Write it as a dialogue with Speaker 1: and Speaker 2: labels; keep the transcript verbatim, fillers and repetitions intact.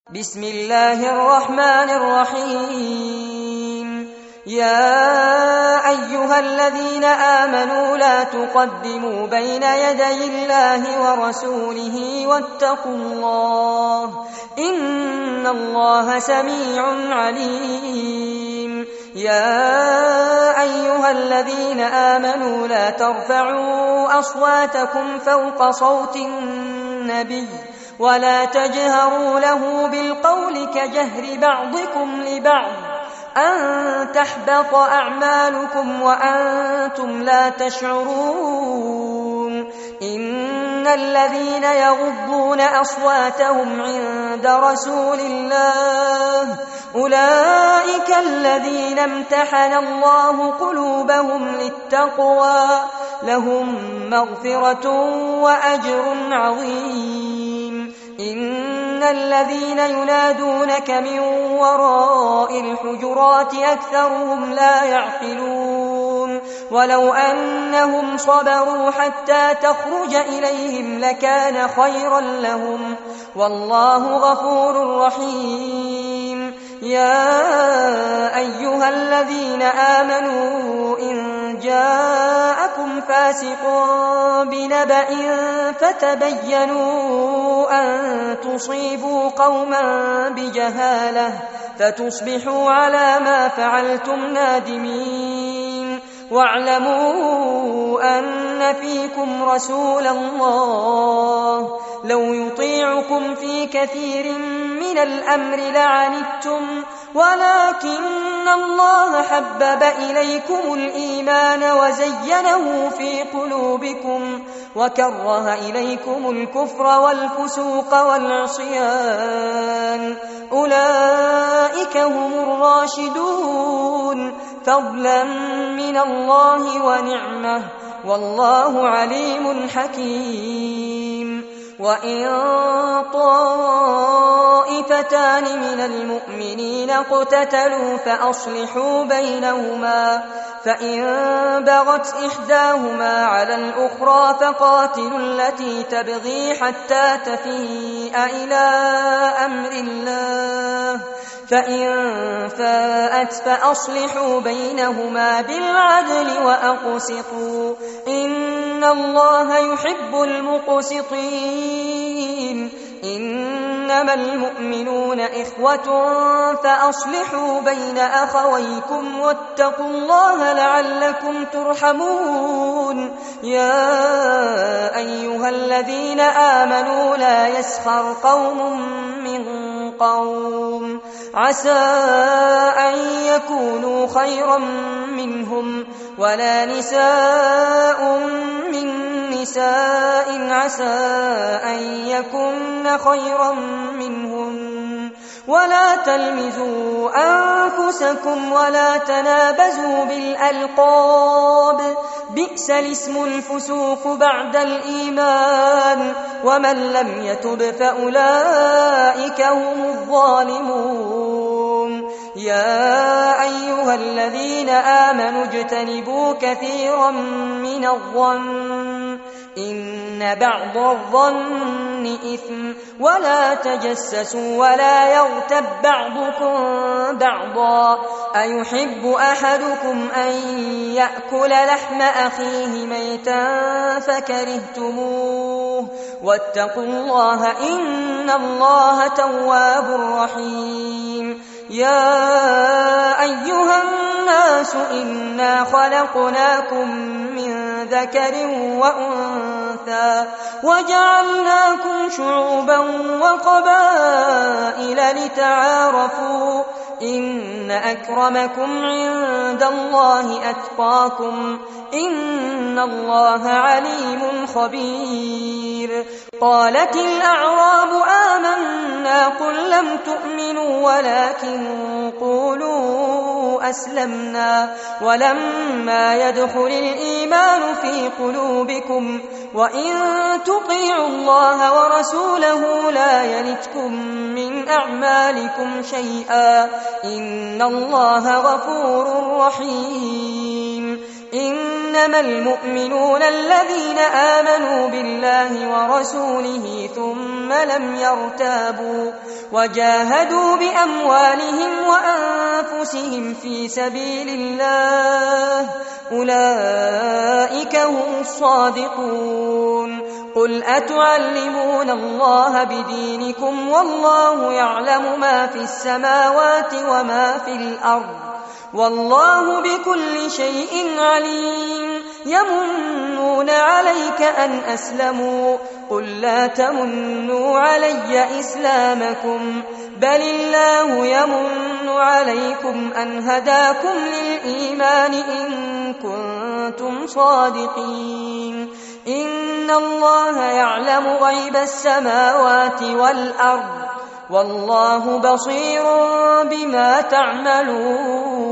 Speaker 1: بسم الله الرحمن الرحيم. يا أيها الذين آمنوا لا تقدموا بين يدي الله ورسوله واتقوا الله إن الله سميع عليم. يا أيها الذين آمنوا لا ترفعوا أصواتكم فوق صوت النبي ولا تجهروا له بالقول كجهر بعضكم لبعض أن تحبط أعمالكم وأنتم لا تشعرون. إن الذين يغضون أصواتهم عند رسول الله أولئك الذين امتحن الله قلوبهم للتقوى لهم مغفرة وأجر عظيم. إن الذين ينادونك من وراء الحجرات أكثرهم لا يعقلون. ولو أنهم صبروا حتى تخرج إليهم لكان خيرا لهم والله غفور رحيم. يا أيها الذين آمنوا إن جاءكم فاسق بنبأ فتبينوا أن تصيبوا قوما بجهالة فتصبحوا على ما فعلتم نادمين. واعلموا أن فيكم رسول الله لو يطيعكم في كثير من الأمر لعنتم ولكن الله حبب إليكم الإيمان وزينه في قلوبكم وكره إليكم الكفر والفسوق والعصيان أولئك هم الراشدون فضلا من الله ونعمه والله عليم حكيم. وإن طائفتان من المؤمنين اقتتلوا فأصلحوا بينهما فإن بغت إحداهما على الأخرى فقاتلوا التي تبغي حتى تفيء إلى أمر الله فإن فاءت فأصلحوا بينهما بالعدل وأقسطوا إن الله يحب المقسطين. إنما المؤمنون إخوة فأصلحوا بين أخويكم واتقوا الله لعلكم ترحمون. يا أيها الذين آمنوا لا يسخر قوم من قوم عسى أن يكونوا خيرا منهم ولا نساء من نساء عسى أن يكن خيرا منهن ولا تلمزوا أنفسكم ولا تنابزوا بالألقاب بئس الاسم الفسوق بعد الإيمان ومن لم يتب فأولئك هم الظالمون. يا أيها الذين آمنوا اجتنبوا كثيرا من الظن إن بعض الظن إثم ولا تجسسوا ولا يغتب بعضكم بعضا أيحب أحدكم أن يأكل لحم أخيه ميتا فكرهتموه واتقوا الله إن الله تواب رحيم. يا أيها الناس إنا خلقناكم من ذكر وأنثى وجعلناكم شعوبا وقبائل لتعارفوا إن أكرمكم عند الله أتقاكم إن الله عليم خبير. قالت الأعراب آمنا قل لم تؤمنوا ولكن قولوا أسلمنا ولما يدخل الإيمان في قلوبكم وإن تطيعوا الله ورسوله لا يلتكم من أعمالكم شيئا إن الله غفور رحيم. إنما المؤمنون الذين آمنوا بالله ورسوله ثم لم يرتابوا وجاهدوا بأموالهم وأنفسهم في سبيل الله، أولئك هم الصادقون. قل أتعلمون الله بدينكم والله يعلم ما في السماوات وما في الأرض والله بكل شيء عليم. يمنون عليك أن أسلموا، قل لا تمنوا علي إسلامكم بل الله يمن عليكم أن هداكم للإيمان إن كنتم صادقين. إن الله يعلم غيب السماوات والأرض والله بصير بما تعملون.